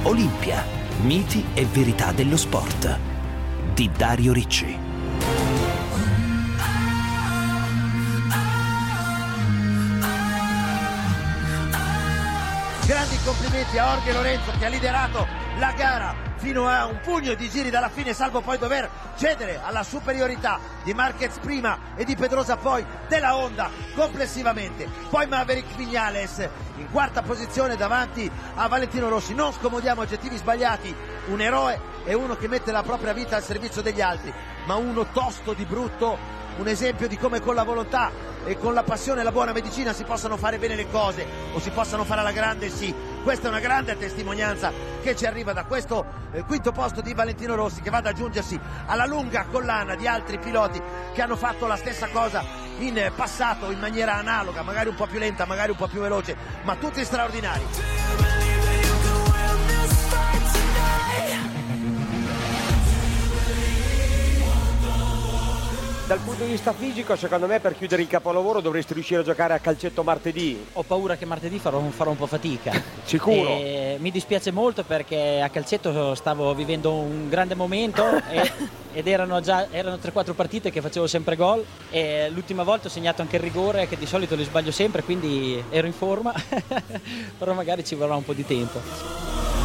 Olimpia, miti e verità dello sport, di Dario Ricci. Grandi complimenti a Jorge Lorenzo, che ha liderato la gara fino a un pugno di giri dalla fine, salvo poi dover cedere alla superiorità di Marquez prima e di Pedrosa poi della Honda complessivamente. Poi Maverick Viñales in quarta posizione davanti a Valentino Rossi. Non scomodiamo aggettivi sbagliati, un eroe è uno che mette la propria vita al servizio degli altri, ma uno tosto di brutto, un esempio di come con la volontà e con la passione e la buona medicina si possano fare bene le cose, o si possano fare alla grande, sì. Questa è una grande testimonianza che ci arriva da questo quinto posto di Valentino Rossi, che va ad aggiungersi alla lunga collana di altri piloti che hanno fatto la stessa cosa in passato in maniera analoga, magari un po' più lenta, magari un po' più veloce, ma tutti straordinari. Dal punto di vista fisico, secondo me, per chiudere il capolavoro dovresti riuscire a giocare a calcetto martedì. Ho paura che martedì farò un po' fatica. Sicuro? Mi dispiace molto perché a calcetto stavo vivendo un grande momento ed erano 3-4 partite che facevo sempre gol, e l'ultima volta ho segnato anche il rigore, che di solito li sbaglio sempre, quindi ero in forma, però magari ci vorrà un po' di tempo.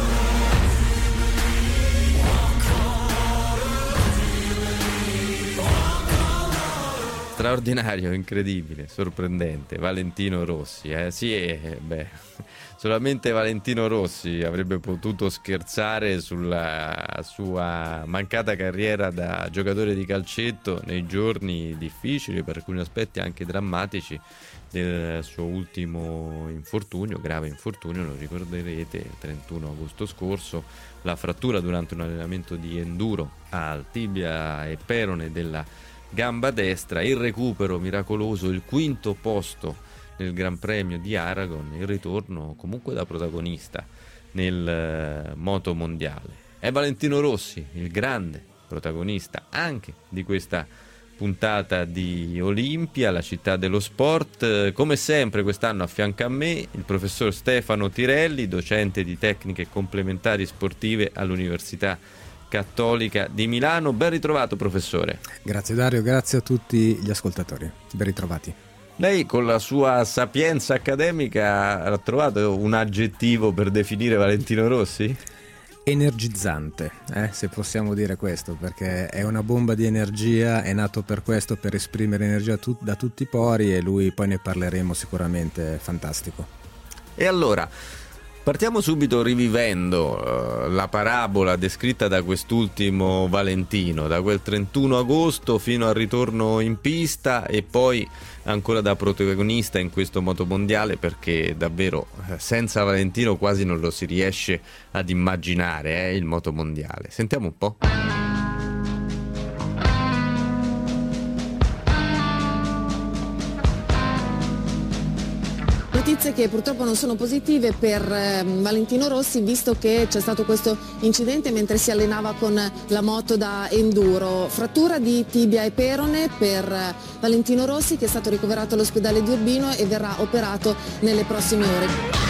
Straordinario, incredibile, sorprendente, Valentino Rossi, solamente Valentino Rossi avrebbe potuto scherzare sulla sua mancata carriera da giocatore di calcetto nei giorni difficili, per alcuni aspetti anche drammatici, del suo ultimo infortunio, grave infortunio, lo ricorderete, il 31 agosto scorso, la frattura durante un allenamento di enduro al tibia e perone della gamba destra, il recupero miracoloso, il quinto posto nel Gran Premio di Aragon, il ritorno comunque da protagonista nel moto mondiale. È Valentino Rossi, il grande protagonista anche di questa puntata di Olimpia, la città dello sport. Come sempre quest'anno a fianco a me il professor Stefano Tirelli, docente di tecniche complementari sportive all'Università Cattolica di Milano. Ben ritrovato, professore. Grazie Dario, grazie a tutti gli ascoltatori, ben ritrovati. Lei con la sua sapienza accademica ha trovato un aggettivo per definire Valentino Rossi? Energizzante, se possiamo dire questo, perché è una bomba di energia, è nato per questo, per esprimere energia da tutti i pori, e lui, poi ne parleremo sicuramente, fantastico. E allora partiamo subito rivivendo la parabola descritta da quest'ultimo Valentino, da quel 31 agosto fino al ritorno in pista e poi ancora da protagonista in questo motomondiale, perché davvero senza Valentino quasi non lo si riesce ad immaginare il motomondiale. Sentiamo un po'. Notizie che purtroppo non sono positive per Valentino Rossi, visto che c'è stato questo incidente mentre si allenava con la moto da enduro. Frattura di tibia e perone per Valentino Rossi, che è stato ricoverato all'ospedale di Urbino e verrà operato nelle prossime ore.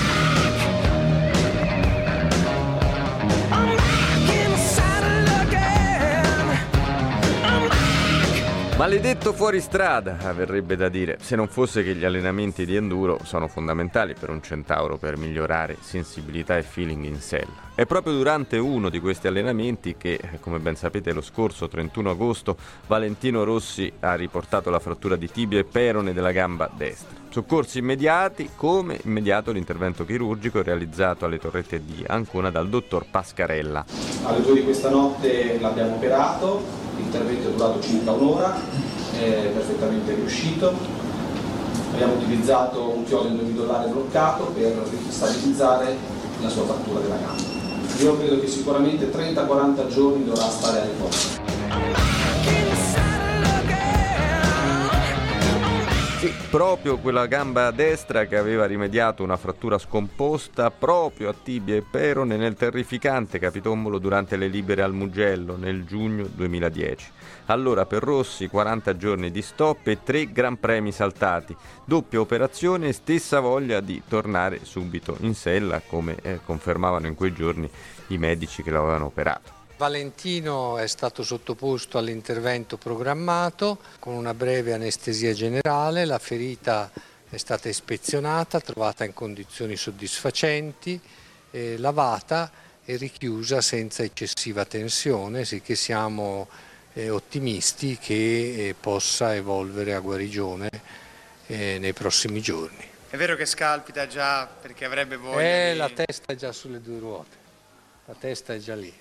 Maledetto fuoristrada, verrebbe da dire, se non fosse che gli allenamenti di enduro sono fondamentali per un centauro per migliorare sensibilità e feeling in sella. È proprio durante uno di questi allenamenti che, come ben sapete, lo scorso 31 agosto Valentino Rossi ha riportato la frattura di tibia e perone della gamba destra. Soccorsi immediati, come immediato l'intervento chirurgico realizzato alle Torrette di Ancona dal dottor Pascarella. Alle 2 di questa notte l'abbiamo operato, l'intervento è durato circa un'ora, è perfettamente riuscito. Abbiamo utilizzato un chiodo endomidollare bloccato per stabilizzare la sua frattura della gamba. Io credo che sicuramente 30-40 giorni dovrà stare a riposo. Sì, proprio quella gamba destra che aveva rimediato una frattura scomposta proprio a tibia e perone nel terrificante capitombolo durante le libere al Mugello nel giugno 2010. Allora per Rossi 40 giorni di stop e 3 gran premi saltati, doppia operazione e stessa voglia di tornare subito in sella, come confermavano in quei giorni i medici che lo avevano operato. Valentino è stato sottoposto all'intervento programmato con una breve anestesia generale, la ferita è stata ispezionata, trovata in condizioni soddisfacenti, lavata e richiusa senza eccessiva tensione, sicché siamo ottimisti che possa evolvere a guarigione nei prossimi giorni. È vero che scalpita già perché avrebbe voglia La testa è già sulle 2 ruote, la testa è già lì.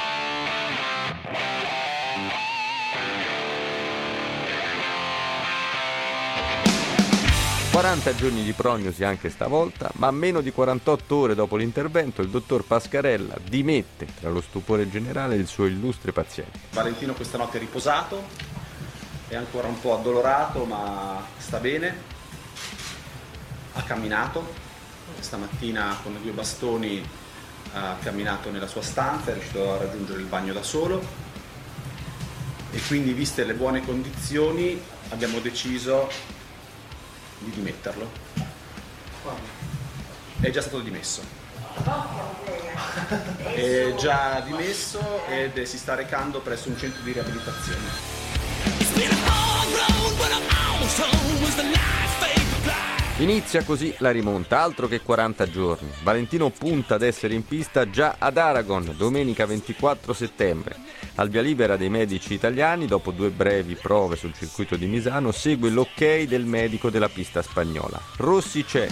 40 giorni di prognosi anche stavolta, ma meno di 48 ore dopo l'intervento il dottor Pascarella dimette tra lo stupore generale il suo illustre paziente. Valentino questa notte è riposato, è ancora un po' addolorato ma sta bene, ha camminato, stamattina con 2 bastoni ha camminato nella sua stanza, è riuscito a raggiungere il bagno da solo e quindi viste le buone condizioni abbiamo deciso di dimetterlo. È già stato dimesso. È già dimesso ed si sta recando presso un centro di riabilitazione. Inizia così la rimonta, altro che 40 giorni. Valentino punta ad essere in pista già ad Aragon, domenica 24 settembre. Al via libera dei medici italiani, dopo 2 brevi prove sul circuito di Misano, segue l'ok del medico della pista spagnola. Rossi c'è.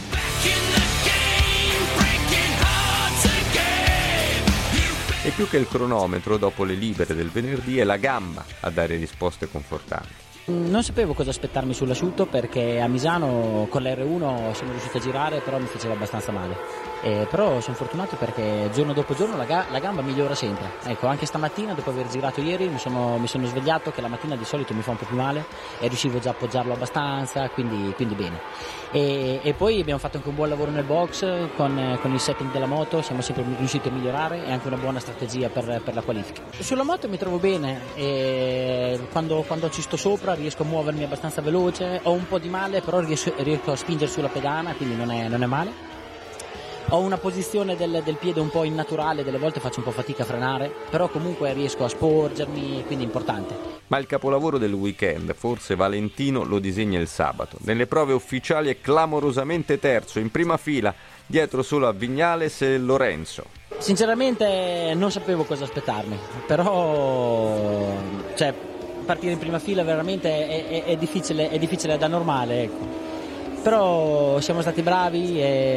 E più che il cronometro, dopo le libere del venerdì, è la gamba a dare risposte confortanti. Non sapevo cosa aspettarmi sull'asciutto perché a Misano con l'R1 sono riuscito a girare, però mi faceva abbastanza male. Però sono fortunato perché giorno dopo giorno la gamba migliora sempre. Ecco, anche stamattina dopo aver girato ieri mi sono svegliato che la mattina di solito mi fa un po' più male e riuscivo già a appoggiarlo abbastanza, quindi bene. E poi abbiamo fatto anche un buon lavoro nel box con il setting della moto, siamo sempre riusciti a migliorare e anche una buona strategia per la qualifica. Sulla moto mi trovo bene e quando ci sto sopra riesco a muovermi abbastanza veloce, ho un po' di male però riesco a spingere sulla pedana, quindi non è male. Ho una posizione del piede un po' innaturale, delle volte faccio un po' fatica a frenare, però comunque riesco a sporgermi, quindi è importante. Ma il capolavoro del weekend, forse Valentino, lo disegna il sabato. Nelle prove ufficiali è clamorosamente terzo, in prima fila, dietro solo a Vignales e Lorenzo. Sinceramente non sapevo cosa aspettarmi, però partire in prima fila veramente è difficile da normale, ecco. Però siamo stati bravi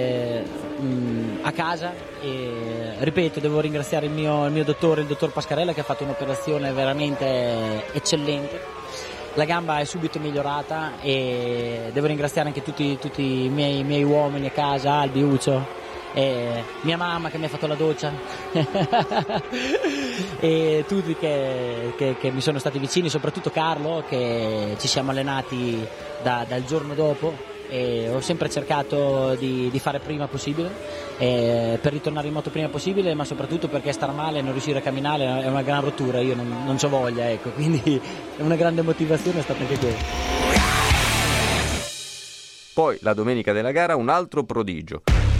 a casa e ripeto, devo ringraziare il mio dottore, il dottor Pascarella, che ha fatto un'operazione veramente eccellente. La gamba è subito migliorata e devo ringraziare anche tutti i miei uomini a casa, Albi, Uccio, e mia mamma che mi ha fatto la doccia e tutti che mi sono stati vicini, soprattutto Carlo, che ci siamo allenati dal giorno dopo. E ho sempre cercato di fare prima possibile per ritornare in moto prima possibile, ma soprattutto perché star male e non riuscire a camminare è una gran rottura, io non c'ho voglia, ecco, quindi una grande motivazione è stata anche quella. Poi la domenica della gara un altro prodigio.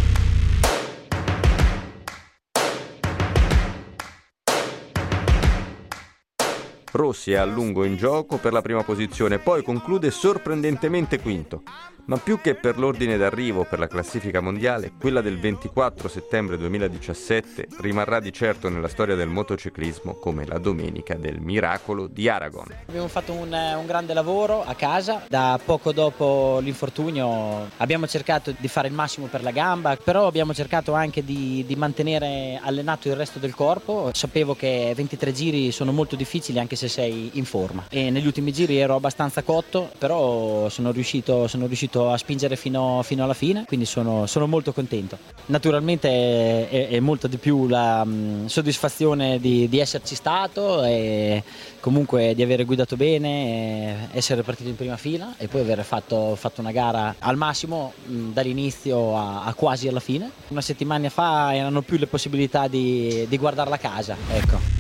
Rossi è a lungo in gioco per la prima posizione, poi conclude sorprendentemente quinto. Ma più che per l'ordine d'arrivo per la classifica mondiale, quella del 24 settembre 2017 rimarrà di certo nella storia del motociclismo come la domenica del miracolo di Aragon. Abbiamo fatto un grande lavoro a casa, da poco dopo l'infortunio abbiamo cercato di fare il massimo per la gamba, però abbiamo cercato anche di mantenere allenato il resto del corpo. Sapevo che 23 giri sono molto difficili, anche se se sei in forma. E negli ultimi giri ero abbastanza cotto, però sono riuscito a spingere fino alla fine, quindi sono molto contento. Naturalmente è molto di più la soddisfazione di esserci stato e comunque di aver guidato bene, essere partito in prima fila e poi aver fatto una gara al massimo dall'inizio a quasi alla fine. Una settimana fa erano più le possibilità di guardarla a casa, ecco.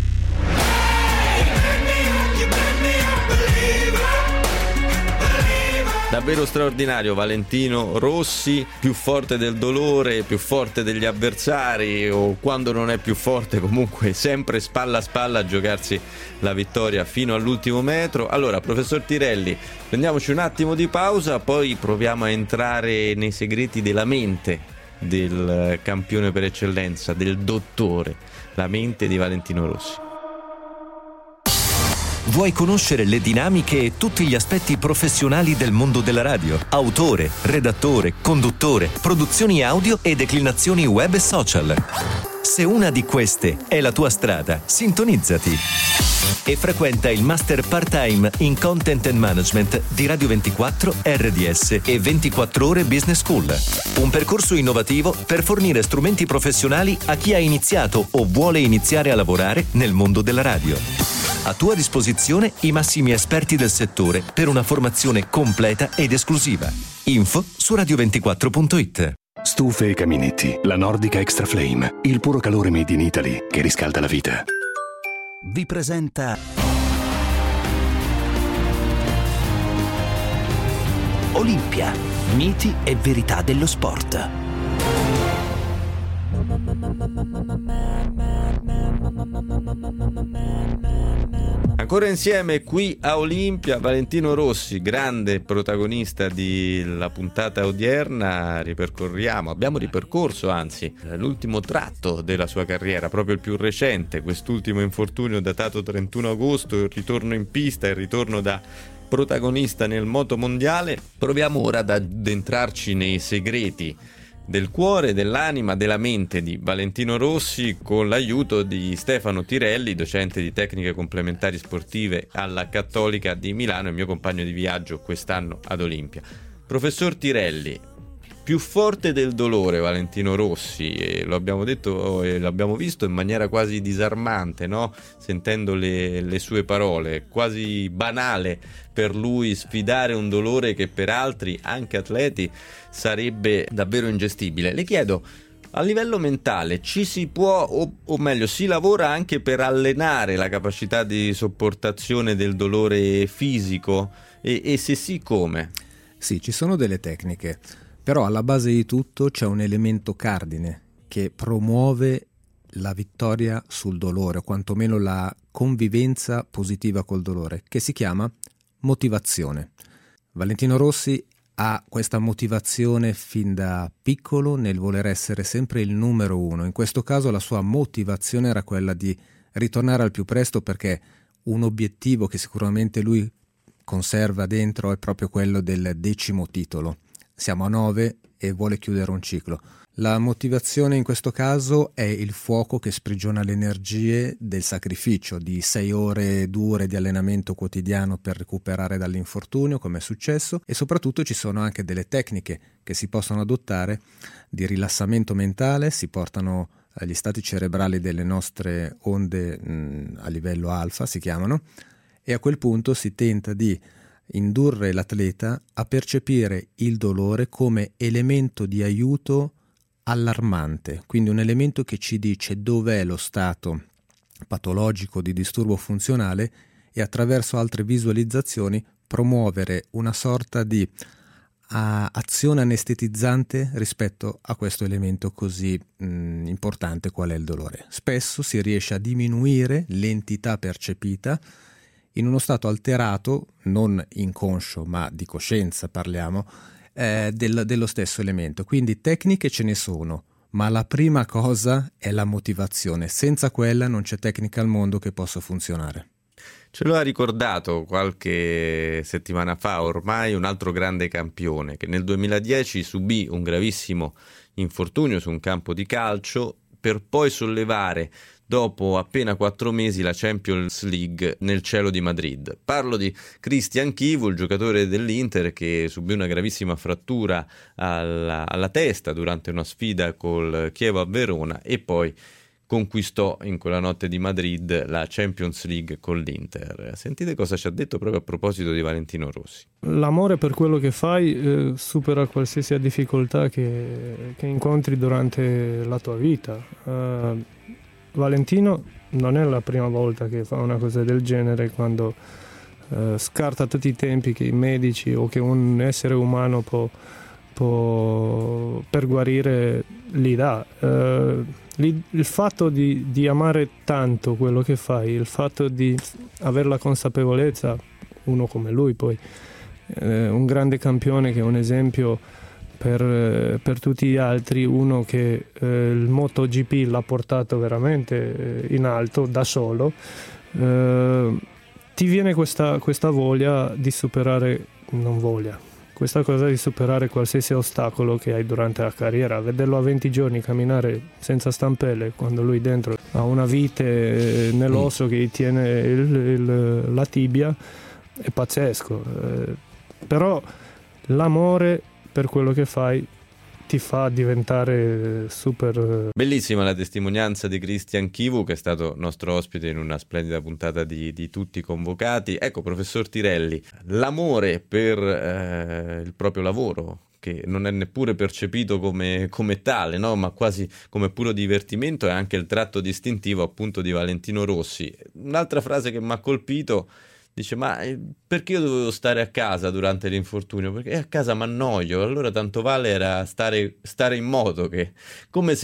Davvero straordinario Valentino Rossi, più forte del dolore, più forte degli avversari, o quando non è più forte comunque sempre spalla a spalla a giocarsi la vittoria fino all'ultimo metro. Allora, professor Tirelli, prendiamoci un attimo di pausa, poi proviamo a entrare nei segreti della mente del campione per eccellenza, del dottore, la mente di Valentino Rossi. Vuoi conoscere le dinamiche e tutti gli aspetti professionali del mondo della radio? Autore, redattore, conduttore, produzioni audio e declinazioni web e social. Se una di queste è la tua strada, sintonizzati e frequenta il Master Part-Time in Content and Management di Radio 24, RDS e 24 Ore Business School. Un percorso innovativo per fornire strumenti professionali a chi ha iniziato o vuole iniziare a lavorare nel mondo della radio. A tua disposizione i massimi esperti del settore per una formazione completa ed esclusiva. Info su radio24.it. Stufe e caminetti, la Nordica Extra Flame, il puro calore made in Italy che riscalda la vita. Vi presenta Olimpia, miti e verità dello sport. Ancora insieme qui a Olimpia, Valentino Rossi, grande protagonista della puntata odierna. Abbiamo ripercorso anzi l'ultimo tratto della sua carriera, proprio il più recente, quest'ultimo infortunio datato 31 agosto, il ritorno in pista, il ritorno da protagonista nel moto mondiale. Proviamo ora ad addentrarci nei segreti del cuore, dell'anima, della mente di Valentino Rossi con l'aiuto di Stefano Tirelli, docente di tecniche complementari sportive alla Cattolica di Milano e mio compagno di viaggio quest'anno ad Olimpia. Professor Tirelli, più forte del dolore Valentino Rossi, e lo abbiamo detto e l'abbiamo visto in maniera quasi disarmante, no? Sentendo le sue parole, quasi banale per lui sfidare un dolore che per altri, anche atleti, sarebbe davvero ingestibile. Le chiedo, a livello mentale ci si può, o meglio si lavora anche per allenare la capacità di sopportazione del dolore fisico, e se sì, come? Sì, ci sono delle tecniche, però alla base di tutto c'è un elemento cardine che promuove la vittoria sul dolore, o quantomeno la convivenza positiva col dolore, che si chiama motivazione. Valentino Rossi ha questa motivazione fin da piccolo nel voler essere sempre il numero uno. In questo caso la sua motivazione era quella di ritornare al più presto, perché un obiettivo che sicuramente lui conserva dentro è proprio quello del 10° titolo. Siamo a 9 e vuole chiudere un ciclo. La motivazione in questo caso è il fuoco che sprigiona le energie del sacrificio di 6 ore dure di allenamento quotidiano per recuperare dall'infortunio, come è successo, e soprattutto ci sono anche delle tecniche che si possono adottare di rilassamento mentale, si portano agli stati cerebrali delle nostre onde a livello alfa, si chiamano, e a quel punto si tenta di indurre l'atleta a percepire il dolore come elemento di aiuto allarmante, quindi un elemento che ci dice dov'è lo stato patologico di disturbo funzionale, e attraverso altre visualizzazioni promuovere una sorta di azione anestetizzante rispetto a questo elemento così importante qual è il dolore. Spesso si riesce a diminuire l'entità percepita in uno stato alterato, non inconscio ma di coscienza parliamo, dello stesso elemento. Quindi tecniche ce ne sono, ma la prima cosa è la motivazione. Senza quella non c'è tecnica al mondo che possa funzionare. Ce lo ha ricordato qualche settimana fa ormai un altro grande campione che nel 2010 subì un gravissimo infortunio su un campo di calcio, per poi sollevare dopo appena 4 mesi la Champions League nel cielo di Madrid. Parlo di Christian Chivu, il giocatore dell'Inter che subì una gravissima frattura alla testa durante una sfida col Chievo a Verona e poi conquistò in quella notte di Madrid la Champions League con l'Inter. Sentite cosa ci ha detto proprio a proposito di Valentino Rossi. L'amore per quello che fai supera qualsiasi difficoltà che incontri durante la tua vita. Valentino non è la prima volta che fa una cosa del genere, quando scarta tutti i tempi che i medici o che un essere umano può per guarire gli dà. Il fatto di amare tanto quello che fai, il fatto di avere la consapevolezza, uno come lui poi, un grande campione che è un esempio per tutti gli altri, uno che il MotoGP l'ha portato veramente in alto da solo, ti viene questa voglia di superare, questa cosa di superare qualsiasi ostacolo che hai durante la carriera. Vederlo a 20 giorni camminare senza stampelle, quando lui dentro ha una vite nell'osso che gli tiene la tibia, è pazzesco. Però l'amore per quello che fai ti fa diventare super. Bellissima la testimonianza di Christian Chivu, che è stato nostro ospite in una splendida puntata di Tutti Convocati. Ecco, professor Tirelli, l'amore per il proprio lavoro, che non è neppure percepito come tale, no? Ma quasi come puro divertimento, è anche il tratto distintivo appunto di Valentino Rossi. Un'altra frase che mi ha colpito: dice, ma perché io dovevo stare a casa durante l'infortunio? Perché a casa mi annoio, allora tanto vale era stare in moto, che come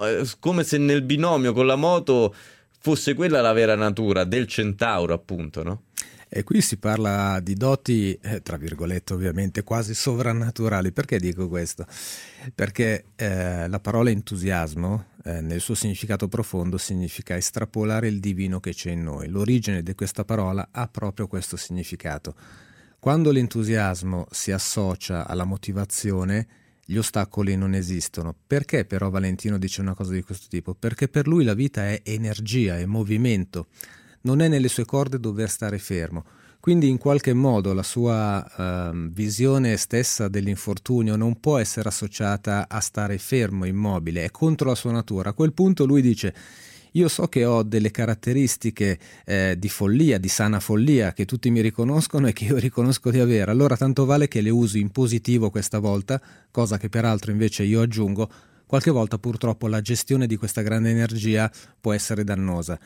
se nel binomio con la moto fosse quella la vera natura del centauro, appunto, no? E qui si parla di doti, tra virgolette ovviamente, quasi sovrannaturali. Perché dico questo? Perché la parola entusiasmo, nel suo significato profondo, significa estrapolare il divino che c'è in noi. L'origine di questa parola ha proprio questo significato. Quando l'entusiasmo si associa alla motivazione, gli ostacoli non esistono. Perché però Valentino dice una cosa di questo tipo? Perché per lui la vita è energia, è movimento. Non è nelle sue corde dover stare fermo. Quindi in qualche modo la sua visione stessa dell'infortunio non può essere associata a stare fermo, immobile, è contro la sua natura. A quel punto lui dice: io so che ho delle caratteristiche di follia, di sana follia, che tutti mi riconoscono e che io riconosco di avere, allora tanto vale che le uso in positivo questa volta, cosa che peraltro invece io aggiungo: qualche volta purtroppo la gestione di questa grande energia può essere dannosa.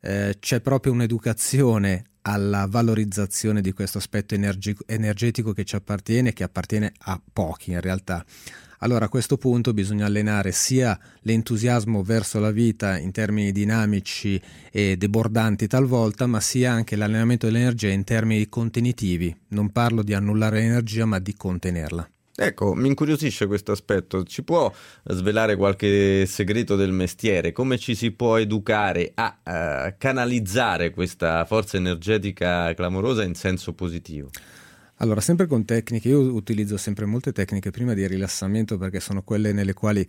C'è proprio un'educazione alla valorizzazione di questo aspetto energetico che ci appartiene, che appartiene a pochi in realtà. Allora a questo punto bisogna allenare sia l'entusiasmo verso la vita in termini dinamici e debordanti talvolta, ma sia anche l'allenamento dell'energia in termini contenitivi. Non parlo di annullare l'energia, ma di contenerla. Ecco, mi incuriosisce questo aspetto. Ci può svelare qualche segreto del mestiere? Come ci si può educare a canalizzare questa forza energetica clamorosa in senso positivo? Allora, sempre con tecniche, io utilizzo sempre molte tecniche prima di rilassamento, perché sono quelle nelle quali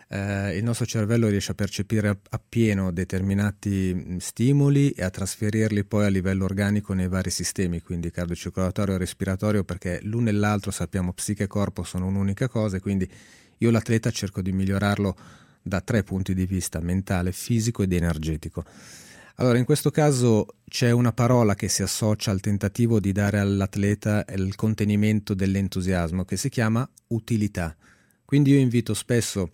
il nostro cervello riesce a percepire appieno determinati stimoli e a trasferirli poi a livello organico nei vari sistemi, quindi cardiocircolatorio e respiratorio, perché l'uno e l'altro, sappiamo, psiche e corpo sono un'unica cosa, e quindi io l'atleta cerco di migliorarlo da 3 punti di vista: mentale, fisico ed energetico. Allora, in questo caso c'è una parola che si associa al tentativo di dare all'atleta il contenimento dell'entusiasmo, che si chiama utilità. Quindi io invito spesso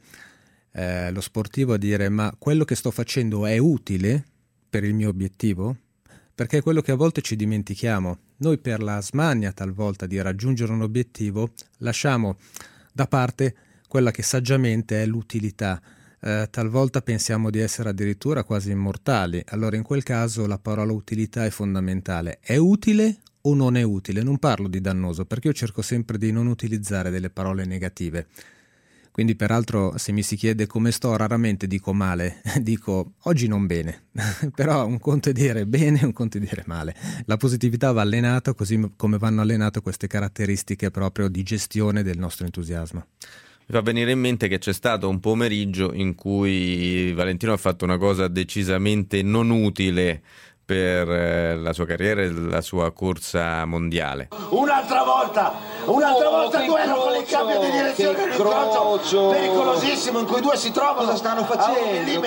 lo sportivo a dire: ma quello che sto facendo è utile per il mio obiettivo? Perché è quello che a volte ci dimentichiamo. Noi, per la smania talvolta di raggiungere un obiettivo, lasciamo da parte quella che saggiamente è l'utilità. Talvolta pensiamo di essere addirittura quasi immortali. Allora in quel caso la parola utilità è fondamentale. È utile o non è utile? Non parlo di dannoso, perché io cerco sempre di non utilizzare delle parole negative. Quindi peraltro, se mi si chiede come sto, raramente dico male, dico oggi non bene. Però un conto è dire bene, un conto è dire male. La positività va allenata, così come vanno allenate queste caratteristiche proprio di gestione del nostro entusiasmo. Mi fa venire in mente che c'è stato un pomeriggio in cui Valentino ha fatto una cosa decisamente non utile per la sua carriera e la sua corsa mondiale. Un'altra volta duello con il cambio di direzione, un incrocio pericolosissimo in cui due si trovano. Cosa stanno facendo?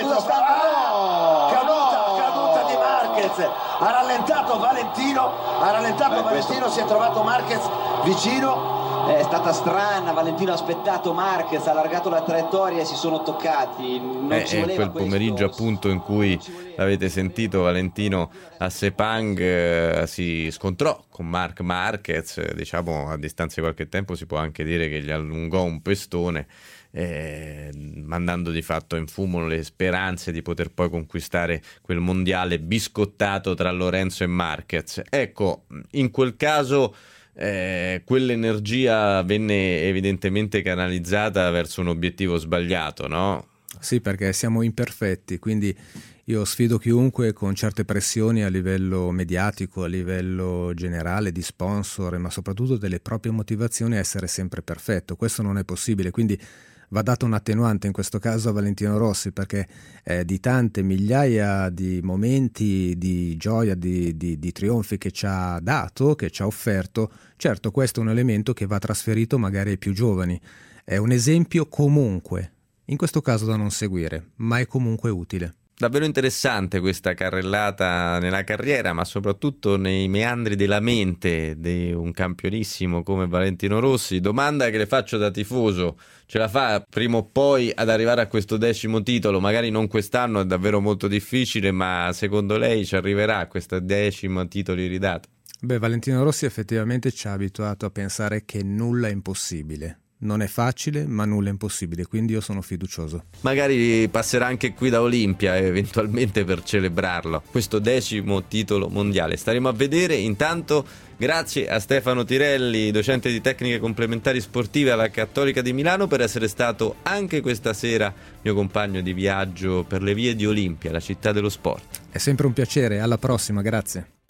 Caduta di Marquez, ha rallentato Valentino, si è trovato Marquez vicino. È stata strana, Valentino ha aspettato Marquez, ha allargato la traiettoria e si sono toccati. Non ci voleva quel pomeriggio appunto in cui l'avete sentito, Valentino a Sepang si scontrò con Marc Marquez, diciamo a distanza di qualche tempo si può anche dire che gli allungò un pestone, mandando di fatto in fumo le speranze di poter poi conquistare quel mondiale biscottato tra Lorenzo e Marquez. Ecco, in quel caso quell'energia venne evidentemente canalizzata verso un obiettivo sbagliato, no? Sì, perché siamo imperfetti, quindi io sfido chiunque con certe pressioni a livello mediatico, a livello generale di sponsor, ma soprattutto delle proprie motivazioni a essere sempre perfetto. Questo non è possibile, quindi va dato un attenuante in questo caso a Valentino Rossi, perché di tante migliaia di momenti di gioia, di trionfi che ci ha dato, che ci ha offerto, certo questo è un elemento che va trasferito magari ai più giovani, è un esempio comunque, in questo caso da non seguire, ma è comunque utile. Davvero interessante questa carrellata nella carriera, ma soprattutto nei meandri della mente di un campionissimo come Valentino Rossi. Domanda che le faccio da tifoso: ce la fa prima o poi ad arrivare a questo 10° titolo? Magari non quest'anno, è davvero molto difficile, ma secondo lei ci arriverà a questo 10° titoli ridato? Beh, Valentino Rossi effettivamente ci ha abituato a pensare che nulla è impossibile. Non è facile, ma nulla è impossibile, quindi io sono fiducioso. Magari passerà anche qui da Olimpia eventualmente per celebrarlo, questo 10° titolo mondiale. Staremo a vedere. Intanto grazie a Stefano Tirelli, docente di tecniche complementari sportive alla Cattolica di Milano, per essere stato anche questa sera mio compagno di viaggio per le vie di Olimpia, la città dello sport. È sempre un piacere, alla prossima, grazie.